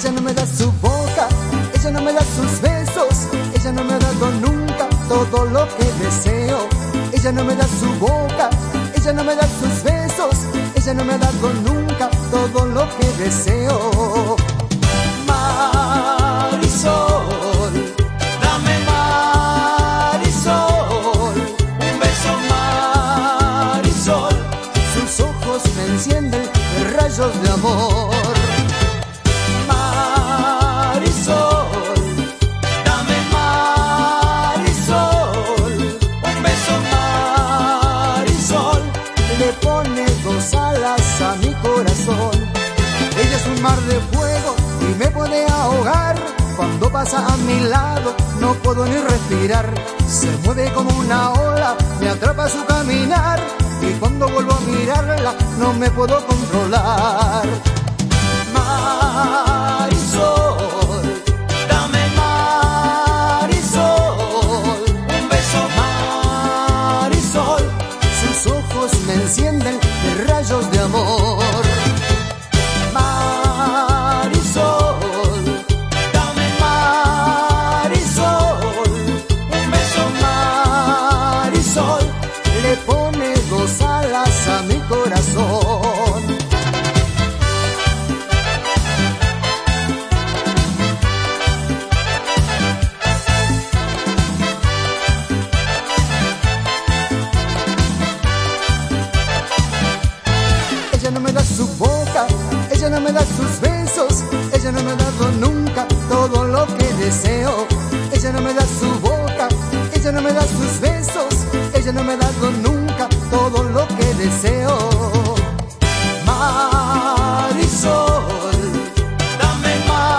Ella no me da su boca, ella no me da sus besos, ella no me ha dado nunca todo lo que deseo. Ella no me da su boca, ella no me da sus besos, ella no me ha dado nunca todo lo que deseo. Marisol, dame Marisol, un beso Marisol, sus ojos me encienden rayos de amor. Marisol, dame Marisol, un beso Marisol, le pone dos alas a mi corazón. Ella es un mar de fuego y me puede ahogar. Cuando pasa a mi lado no puedo ni respirar. Se mueve como una ola, me atrapa su caminar, y cuando vuelvo a mirarla no me puedo controlar. Marisol, dame Marisol, un beso Marisol, sus ojos me encienden de rayos de amor. Marisol, dame Marisol, un beso Marisol, le pone dos alas a mi corazón. Ella no me da su boca, ella no me da sus besos, ella no me ha dado nunca todo lo que deseo. Ella no me da su boca, ella no me da sus besos, ella no me ha dado nunca todo lo que deseo. Marisol, dame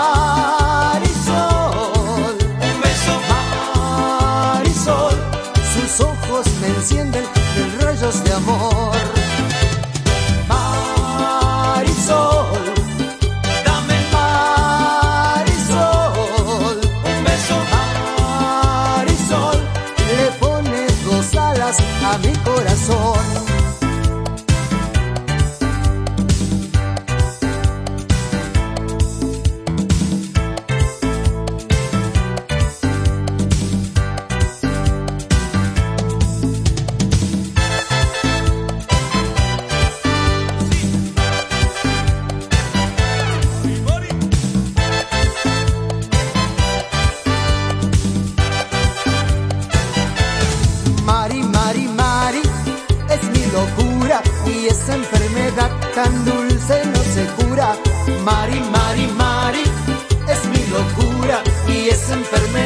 Marisol, un beso Marisol, sus ojos me encienden de rayos de amor. Marisol, dame Marisol, un beso Marisol, le pone dos alas a mi corazón. Mari, Mari, Mari, es mi locura y esa enfermedad tan dulce no se cura. Mari, Mari, Mari, es mi locura y esa enfermedad